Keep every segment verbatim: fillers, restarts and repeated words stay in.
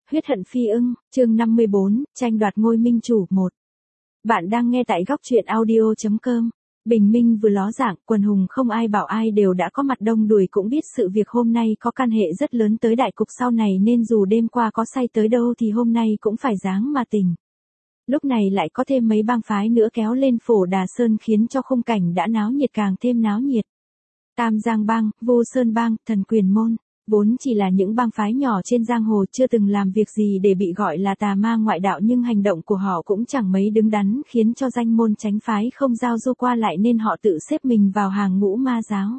Huyết hận phi ưng, chương năm mươi bốn, tranh đoạt ngôi minh chủ một. Bạn đang nghe tại góc truyện audio chấm com. Bình minh vừa ló dạng, quần hùng không ai bảo ai đều đã có mặt đông đùi cũng biết sự việc hôm nay có can hệ rất lớn tới đại cục sau này nên dù đêm qua có say tới đâu thì hôm nay cũng phải dáng mà tỉnh. Lúc này lại có thêm mấy bang phái nữa kéo lên Phổ Đà Sơn khiến cho khung cảnh đã náo nhiệt càng thêm náo nhiệt. Tam Giang Bang, Vô Sơn Bang, Thần Quyền Môn. Vốn chỉ là những bang phái nhỏ trên giang hồ chưa từng làm việc gì để bị gọi là tà ma ngoại đạo nhưng hành động của họ cũng chẳng mấy đứng đắn khiến cho danh môn chánh phái không giao du qua lại nên họ tự xếp mình vào hàng ngũ ma giáo.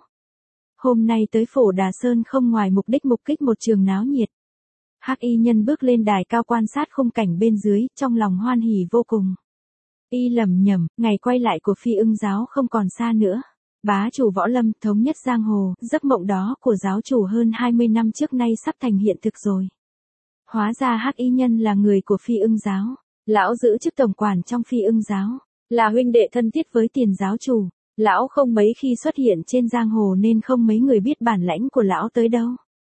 Hôm nay tới Phổ Đà Sơn không ngoài mục đích mục kích một trường náo nhiệt. Hắc y nhân bước lên đài cao quan sát khung cảnh bên dưới, trong lòng hoan hỉ vô cùng. Y lầm nhầm, ngày quay lại của Phi Ưng giáo không còn xa nữa. Bá chủ võ lâm thống nhất giang hồ, giấc mộng đó của giáo chủ hơn hai mươi năm trước nay sắp thành hiện thực rồi. Hóa ra Hắc y nhân là người của Phi Ưng giáo, lão giữ chức tổng quản trong Phi Ưng giáo, là huynh đệ thân thiết với Tiền giáo chủ. Lão không mấy khi xuất hiện trên giang hồ nên không mấy người biết bản lãnh của lão tới đâu.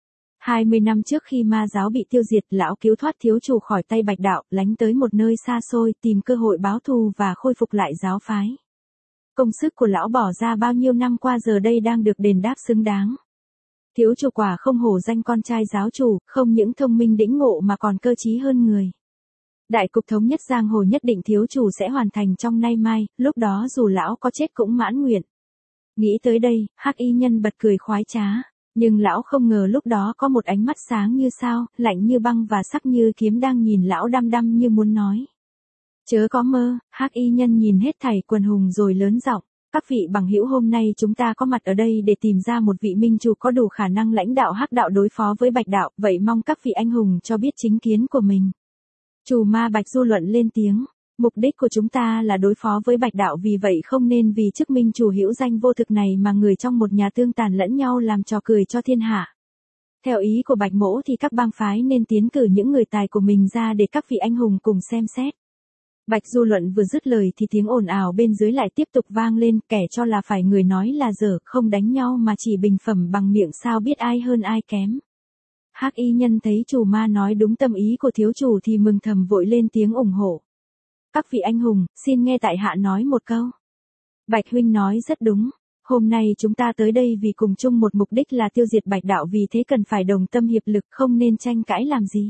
hai mươi năm trước khi ma giáo bị tiêu diệt, lão cứu thoát thiếu chủ khỏi tay Bạch đạo, lánh tới một nơi xa xôi tìm cơ hội báo thù và khôi phục lại giáo phái. Công sức của lão bỏ ra bao nhiêu năm qua giờ đây đang được đền đáp xứng đáng. Thiếu chủ quả không hổ danh con trai giáo chủ, không những thông minh đĩnh ngộ mà còn cơ trí hơn người. Đại cục thống nhất giang hồ nhất định thiếu chủ sẽ hoàn thành trong nay mai, lúc đó dù lão có chết cũng mãn nguyện. Nghĩ tới đây, Hắc y nhân bật cười khoái trá, nhưng lão không ngờ lúc đó có một ánh mắt sáng như sao, lạnh như băng và sắc như kiếm đang nhìn lão đăm đăm như muốn nói. Chớ có mơ. Hắc y nhân nhìn hết thảy quần hùng rồi lớn giọng, các vị bằng hữu, hôm nay chúng ta có mặt ở đây để tìm ra một vị minh chủ có đủ khả năng lãnh đạo Hắc đạo đối phó với Bạch đạo, vậy mong các vị anh hùng cho biết chính kiến của mình. Chủ ma Bạch Du luận lên tiếng, mục đích của chúng ta là đối phó với Bạch đạo, vì vậy không nên vì chức minh chủ hữu danh vô thực này mà người trong một nhà tương tàn lẫn nhau làm trò cười cho thiên hạ. Theo ý của Bạch mỗ thì các bang phái nên tiến cử những người tài của mình ra để các vị anh hùng cùng xem xét. Bạch Du luận vừa dứt lời thì tiếng ồn ào bên dưới lại tiếp tục vang lên, kẻ cho là phải người nói là dở, không đánh nhau mà chỉ bình phẩm bằng miệng sao biết ai hơn ai kém. Hắc y nhân thấy chủ ma nói đúng tâm ý của thiếu chủ thì mừng thầm vội lên tiếng ủng hộ. Các vị anh hùng, xin nghe tại hạ nói một câu. Bạch huynh nói rất đúng, hôm nay chúng ta tới đây vì cùng chung một mục đích là tiêu diệt Bạch đạo, vì thế cần phải đồng tâm hiệp lực, không nên tranh cãi làm gì.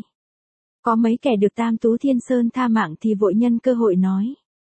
Có mấy kẻ được Tam Tú Thiên Sơn tha mạng thì vội nhân cơ hội nói.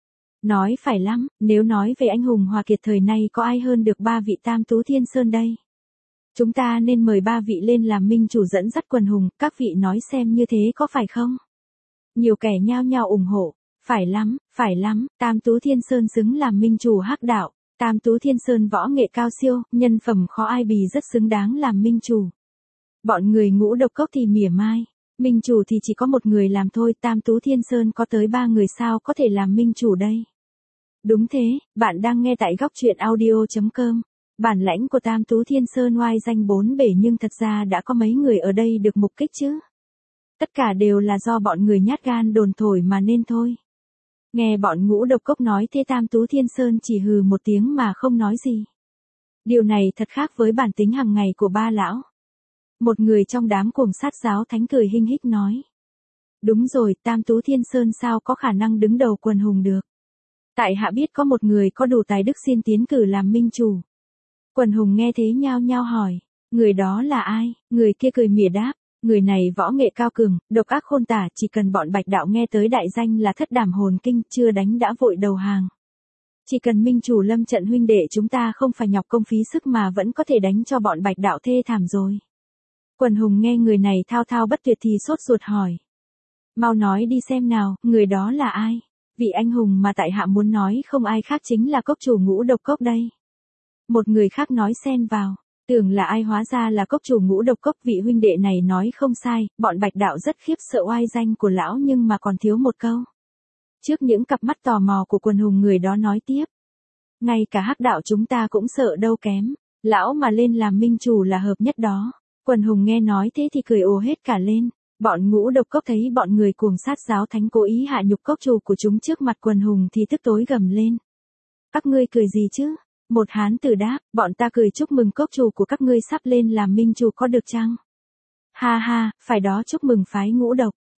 Nói phải lắm, nếu nói về anh hùng hòa kiệt thời nay có ai hơn được ba vị Tam Tú Thiên Sơn đây. Chúng ta nên mời ba vị lên làm minh chủ dẫn dắt quần hùng, các vị nói xem như thế có phải không? Nhiều kẻ nhao nhao ủng hộ, phải lắm, phải lắm, Tam Tú Thiên Sơn xứng làm minh chủ Hắc đạo, Tam Tú Thiên Sơn võ nghệ cao siêu, nhân phẩm khó ai bì, rất xứng đáng làm minh chủ. Bọn người Ngũ Độc Cốc thì mỉa mai. Minh chủ thì chỉ có một người làm thôi, Tam Tú Thiên Sơn có tới ba người sao có thể làm minh chủ đây. Đúng thế, bạn đang nghe tại góc truyện audio chấm com. Bản lãnh của Tam Tú Thiên Sơn oai danh bốn bể nhưng thật ra đã có mấy người ở đây được mục kích chứ. Tất cả đều là do bọn người nhát gan đồn thổi mà nên thôi. Nghe bọn Ngũ Độc Cốc nói thế Tam Tú Thiên Sơn chỉ hừ một tiếng mà không nói gì. Điều này thật khác với bản tính hàng ngày của ba lão. Một người trong đám cuồng sát giáo thánh cười hinh hích nói. Đúng rồi, Tam Tú Thiên Sơn sao có khả năng đứng đầu quần hùng được. Tại hạ biết có một người có đủ tài đức xin tiến cử làm minh chủ. Quần hùng nghe thế nhao nhao hỏi, người đó là ai? Người kia cười mỉa đáp, người này võ nghệ cao cường, độc ác khôn tả, chỉ cần bọn Bạch đạo nghe tới đại danh là thất đảm hồn kinh, chưa đánh đã vội đầu hàng. Chỉ cần minh chủ lâm trận huynh đệ chúng ta không phải nhọc công phí sức mà vẫn có thể đánh cho bọn Bạch đạo thê thảm rồi. Quần hùng nghe người này thao thao bất tuyệt thì sốt ruột hỏi. Mau nói đi xem nào, người đó là ai? Vị anh hùng mà tại hạ muốn nói không ai khác chính là cốc chủ Ngũ Độc Cốc đây. Một người khác nói xen vào, tưởng là ai hóa ra là cốc chủ Ngũ Độc Cốc, vị huynh đệ này nói không sai, bọn Bạch đạo rất khiếp sợ oai danh của lão nhưng mà còn thiếu một câu. Trước những cặp mắt tò mò của quần hùng người đó nói tiếp. Ngay cả Hắc đạo chúng ta cũng sợ đâu kém, lão mà lên làm minh chủ là hợp nhất đó. Quần hùng nghe nói thế thì cười ồ hết cả lên. Bọn Ngũ Độc Cốc thấy bọn người cuồng sát giáo thánh cố ý hạ nhục cốc chủ của chúng trước mặt quần hùng thì tức tối gầm lên. Các ngươi cười gì chứ? Một hán tử đáp, bọn ta cười chúc mừng cốc chủ của các ngươi sắp lên làm minh chủ có được chăng? Ha ha, phải đó, chúc mừng phái Ngũ Độc.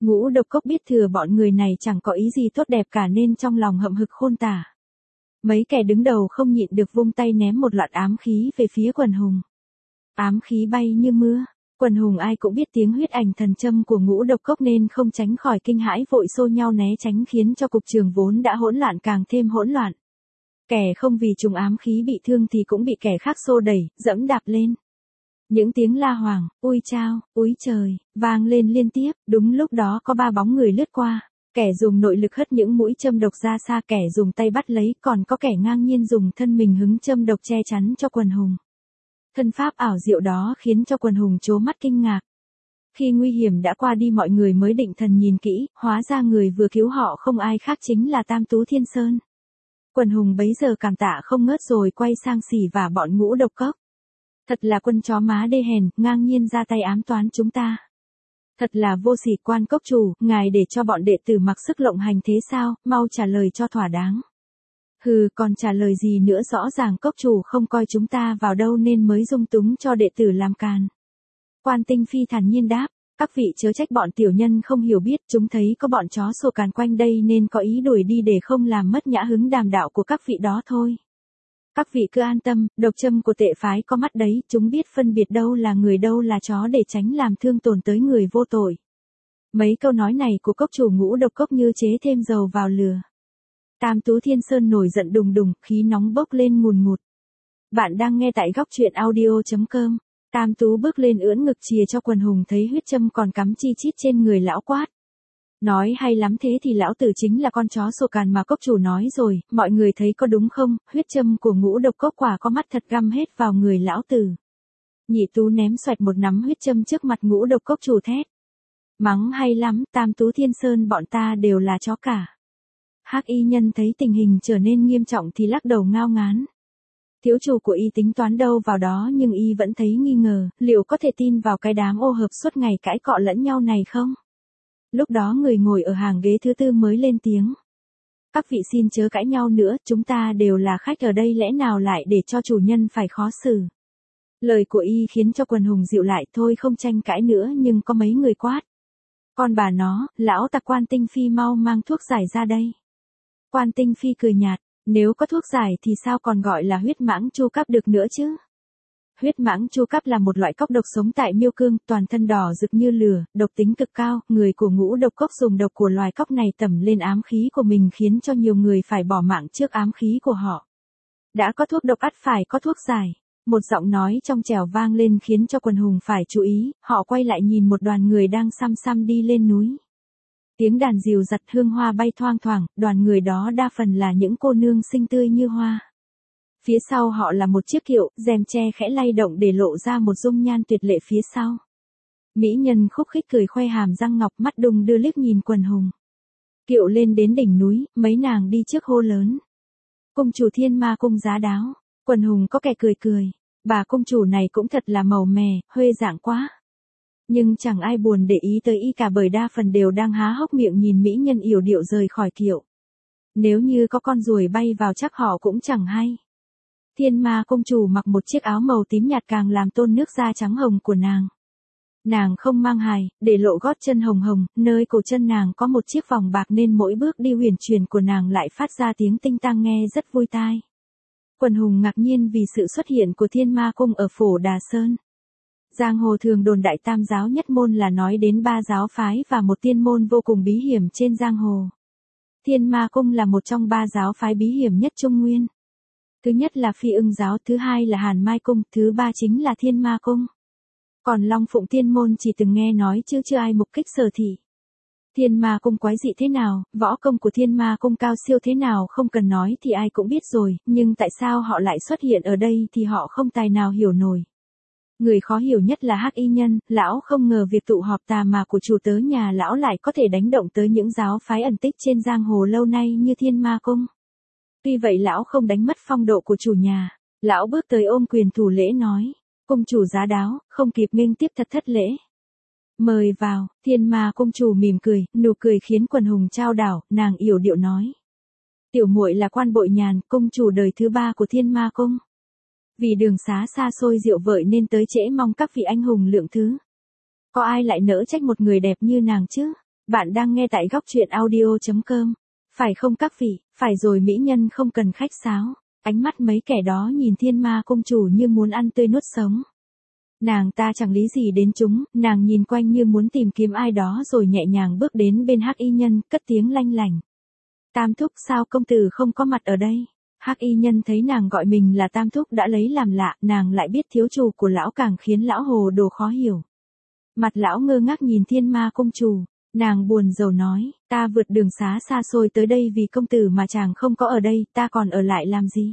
Ngũ Độc Cốc biết thừa bọn người này chẳng có ý gì tốt đẹp cả nên trong lòng hậm hực khôn tả. Mấy kẻ đứng đầu không nhịn được vung tay ném một loạt ám khí về phía Quần Hùng. Ám khí bay như mưa, Quần Hùng ai cũng biết tiếng huyết ảnh thần châm của Ngũ Độc Cốc nên không tránh khỏi kinh hãi vội xô nhau né tránh khiến cho cục trường vốn đã hỗn loạn càng thêm hỗn loạn. Kẻ không vì trùng ám khí bị thương thì cũng bị kẻ khác xô đẩy, dẫm đạp lên. Những tiếng la hoàng, ui chao, úi trời, vang lên liên tiếp, đúng lúc đó có ba bóng người lướt qua. Kẻ dùng nội lực hất những mũi châm độc ra xa, kẻ dùng tay bắt lấy, còn có kẻ ngang nhiên dùng thân mình hứng châm độc che chắn cho Quần Hùng. Thân pháp ảo diệu đó khiến cho Quần Hùng trố mắt kinh ngạc. Khi nguy hiểm đã qua đi mọi người mới định thần nhìn kỹ, hóa ra người vừa cứu họ không ai khác chính là Tam Tú Thiên Sơn. Quần Hùng bấy giờ cảm tạ không ngớt rồi quay sang xỉ vả bọn Ngũ Độc Cốc. Thật là quân chó má đê hèn, ngang nhiên ra tay ám toán chúng ta. Thật là vô sỉ. Quan cốc chủ, ngài để cho bọn đệ tử mặc sức lộng hành thế sao, mau trả lời cho thỏa đáng. Hừ, còn trả lời gì nữa, rõ ràng cốc chủ không coi chúng ta vào đâu nên mới dung túng cho đệ tử làm càn. Quan Tinh Phi thản nhiên đáp, các vị chớ trách bọn tiểu nhân không hiểu biết, chúng thấy có bọn chó sổ càn quanh đây nên có ý đuổi đi để không làm mất nhã hứng đàm đạo của các vị đó thôi. Các vị cứ an tâm, độc châm của tệ phái có mắt đấy, chúng biết phân biệt đâu là người đâu là chó để tránh làm thương tổn tới người vô tội. Mấy câu nói này của cốc chủ Ngũ Độc Cốc như chế thêm dầu vào lửa. Tam Tú Thiên Sơn nổi giận đùng đùng, khí nóng bốc lên ngùn ngụt. Bạn đang nghe tại góc truyện audio chấm com. Tam Tú bước lên ưỡn ngực chìa cho Quần Hùng thấy huyết châm còn cắm chi chít trên người lão quát. Nói hay lắm, thế thì lão tử chính là con chó sổ càn mà cốc chủ nói rồi, mọi người thấy có đúng không, huyết châm của Ngũ Độc Cốc quả có mắt thật, găm hết vào người lão tử. Nhị Tú ném xoẹt một nắm huyết châm trước mặt Ngũ Độc Cốc chủ thét. Mắng hay lắm, Tam Tú Thiên Sơn bọn ta đều là chó cả. Hắc y nhân thấy tình hình trở nên nghiêm trọng thì lắc đầu ngao ngán. Thiếu chủ của y tính toán đâu vào đó nhưng y vẫn thấy nghi ngờ, liệu có thể tin vào cái đám ô hợp suốt ngày cãi cọ lẫn nhau này không? Lúc đó người ngồi ở hàng ghế thứ tư mới lên tiếng. Các vị xin chớ cãi nhau nữa, chúng ta đều là khách ở đây, lẽ nào lại để cho chủ nhân phải khó xử. Lời của y khiến cho Quần Hùng dịu lại, thôi không tranh cãi nữa, nhưng có mấy người quát. Con bà nó, lão tặc Quan Tinh Phi mau mang thuốc giải ra đây. Quan Tinh Phi cười nhạt, nếu có thuốc giải thì sao còn gọi là huyết mãng chu cấp được nữa chứ? Huyết mãng chu cấp là một loại cóc độc sống tại Miêu Cương, toàn thân đỏ rực như lửa, độc tính cực cao, người của Ngũ Độc Cốc dùng độc của loài cóc này tẩm lên ám khí của mình khiến cho nhiều người phải bỏ mạng trước ám khí của họ. Đã có thuốc độc ắt phải có thuốc giải. Một giọng nói trong trẻo vang lên khiến cho Quần Hùng phải chú ý, họ quay lại nhìn một đoàn người đang xăm xăm đi lên núi. Tiếng đàn dìu dặt, hương hoa bay thoang thoảng, đoàn người đó đa phần là những cô nương xinh tươi như hoa. Phía sau họ là một chiếc kiệu, rèm tre khẽ lay động để lộ ra một dung nhan tuyệt lệ phía sau. Mỹ nhân khúc khích cười khoe hàm răng ngọc, mắt đùng đưa liếc nhìn Quần Hùng. Kiệu lên đến đỉnh núi, mấy nàng đi trước hô lớn. Cung chủ Thiên Ma Cung giá đáo. Quần Hùng có kẻ cười cười. Bà cung chủ này cũng thật là màu mè, huê dạng quá. Nhưng chẳng ai buồn để ý tới y cả bởi đa phần đều đang há hốc miệng nhìn mỹ nhân yểu điệu rời khỏi kiệu. Nếu như có con ruồi bay vào chắc họ cũng chẳng hay. Thiên Ma Cung chủ mặc một chiếc áo màu tím nhạt càng làm tôn nước da trắng hồng của nàng. Nàng không mang hài, để lộ gót chân hồng hồng, nơi cổ chân nàng có một chiếc vòng bạc nên mỗi bước đi huyền chuyển của nàng lại phát ra tiếng tinh tang nghe rất vui tai. Quần Hùng ngạc nhiên vì sự xuất hiện của Thiên Ma Cung ở Phổ Đà Sơn. Giang hồ thường đồn đại tam giáo nhất môn là nói đến ba giáo phái và một tiên môn vô cùng bí hiểm trên giang hồ. Thiên Ma Cung là một trong ba giáo phái bí hiểm nhất Trung Nguyên. Thứ nhất là Phi Ưng giáo, thứ hai là Hàn Mai Cung, thứ ba chính là Thiên Ma Cung. Còn Long Phụng Tiên môn chỉ từng nghe nói chứ chưa ai mục kích sở thị. Thiên Ma Cung quái dị thế nào, võ công của Thiên Ma Cung cao siêu thế nào không cần nói thì ai cũng biết rồi, nhưng tại sao họ lại xuất hiện ở đây thì họ không tài nào hiểu nổi. Người khó hiểu nhất là Hắc Y Nhân, lão không ngờ việc tụ họp tà mà của chủ tớ nhà lão lại có thể đánh động tới những giáo phái ẩn tích trên giang hồ lâu nay như Thiên Ma Cung. Tuy vậy lão không đánh mất phong độ của chủ nhà, lão bước tới ôm quyền thủ lễ nói, cung chủ giá đáo, không kịp nghênh tiếp thật thất lễ. Mời vào. Thiên Ma Cung chủ mỉm cười, nụ cười khiến Quần Hùng trao đảo, nàng yểu điệu nói. Tiểu muội là Quan Bội Nhàn, cung chủ đời thứ ba của Thiên Ma Cung. Vì đường xá xa xôi diệu vợi nên tới trễ, mong các vị anh hùng lượng thứ. Có ai lại nỡ trách một người đẹp như nàng chứ? Bạn đang nghe tại góc truyện audio chấm com. Phải không các vị, phải rồi mỹ nhân không cần khách sáo. Ánh mắt mấy kẻ đó nhìn thiên ma công chủ như muốn ăn tươi nuốt sống. Nàng ta chẳng lý gì đến chúng, nàng nhìn quanh như muốn tìm kiếm ai đó rồi nhẹ nhàng bước đến bên Hắc y nhân, cất tiếng lanh lảnh. Tam thúc, sao công tử không có mặt ở đây? Hắc y nhân thấy nàng gọi mình là tam thúc đã lấy làm lạ, nàng lại biết thiếu chủ của lão càng khiến lão hồ đồ khó hiểu. Mặt lão ngơ ngác nhìn thiên ma công chủ, nàng buồn rầu nói, ta vượt đường xá xa xôi tới đây vì công tử mà chàng không có ở đây, ta còn ở lại làm gì?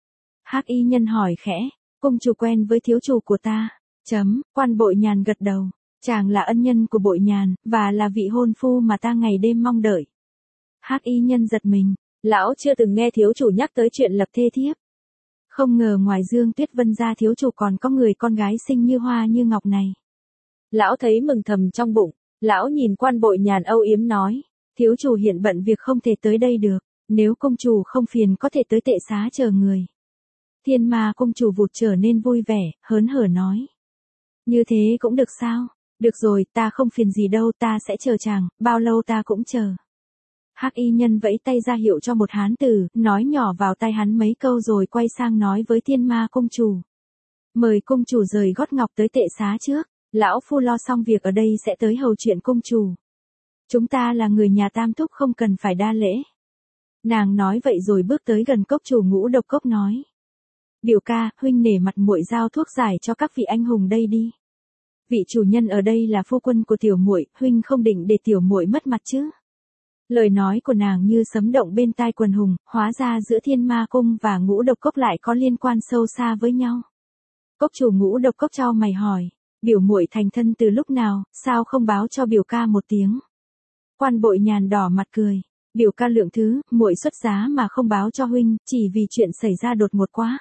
Hắc y nhân hỏi khẽ, công chủ quen với thiếu chủ của ta. Chấm, Quan Bội Nhàn gật đầu, chàng là ân nhân của Bội Nhàn, và là vị hôn phu mà ta ngày đêm mong đợi. Hắc y nhân giật mình, lão chưa từng nghe thiếu chủ nhắc tới chuyện lập thê thiếp. Không ngờ ngoài Dương Tuyết Vân ra thiếu chủ còn có người con gái xinh như hoa như ngọc này. Lão thấy mừng thầm trong bụng, lão nhìn Quan Bội Nhàn âu yếm nói, thiếu chủ hiện bận việc không thể tới đây được, nếu công chủ không phiền có thể tới tệ xá chờ người. Thiên ma công chủ vụt trở nên vui vẻ, hớn hở nói. Như thế cũng được sao? Được rồi, ta không phiền gì đâu, ta sẽ chờ chàng, bao lâu ta cũng chờ. Hắc y nhân vẫy tay ra hiệu cho một hán tử, nói nhỏ vào tai hắn mấy câu rồi quay sang nói với thiên ma công chủ. Mời công chủ rời gót ngọc tới tệ xá trước, lão phu lo xong việc ở đây sẽ tới hầu chuyện công chủ. Chúng ta là người nhà tam thúc không cần phải đa lễ. Nàng nói vậy rồi bước tới gần cốc chủ Ngũ Độc Cốc nói. Biểu ca, huynh nể mặt muội giao thuốc giải cho các vị anh hùng đây đi. Vị chủ nhân ở đây là phu quân của tiểu muội, huynh không định để tiểu muội mất mặt chứ? Lời nói của nàng như sấm động bên tai quần hùng, hóa ra giữa Thiên Ma Cung và Ngũ Độc Cốc lại có liên quan sâu xa với nhau. Cốc chủ Ngũ Độc Cốc chau mày hỏi, biểu muội thành thân từ lúc nào, sao không báo cho biểu ca một tiếng? Quan Bội Nhàn đỏ mặt cười, biểu ca lượng thứ, muội xuất giá mà không báo cho huynh, chỉ vì chuyện xảy ra đột ngột quá.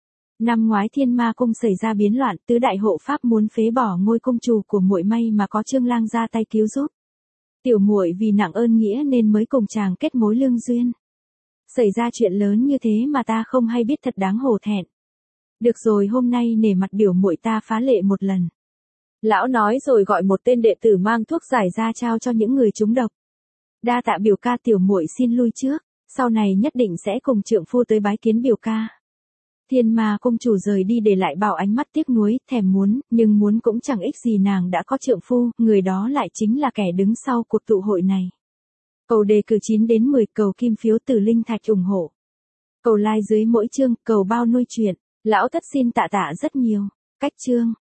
Năm ngoái Thiên Ma Cung xảy ra biến loạn, tứ đại hộ pháp muốn phế bỏ ngôi cung chủ của muội, may mà có Trương Lang ra tay cứu giúp. Tiểu muội vì nặng ơn nghĩa nên mới cùng chàng kết mối lương duyên. Xảy ra chuyện lớn như thế mà ta không hay biết, thật đáng hổ thẹn. Được rồi, hôm nay nể mặt biểu muội ta phá lệ một lần. Lão nói rồi gọi một tên đệ tử mang thuốc giải ra trao cho những người trúng độc. Đa tạ biểu ca, tiểu muội xin lui trước, sau này nhất định sẽ cùng trượng phu tới bái kiến biểu ca. Thiên Ma công chủ rời đi để lại Bảo ánh mắt tiếc nuối, thèm muốn, nhưng muốn cũng chẳng ích gì, nàng đã có trượng phu, người đó lại chính là kẻ đứng sau cuộc tụ hội này. Cầu đề cử chín đến mười, cầu kim phiếu từ linh thạch ủng hộ. Cầu like dưới mỗi chương, cầu bao nuôi chuyện. Lão thất xin tạ tạ rất nhiều. Cách chương.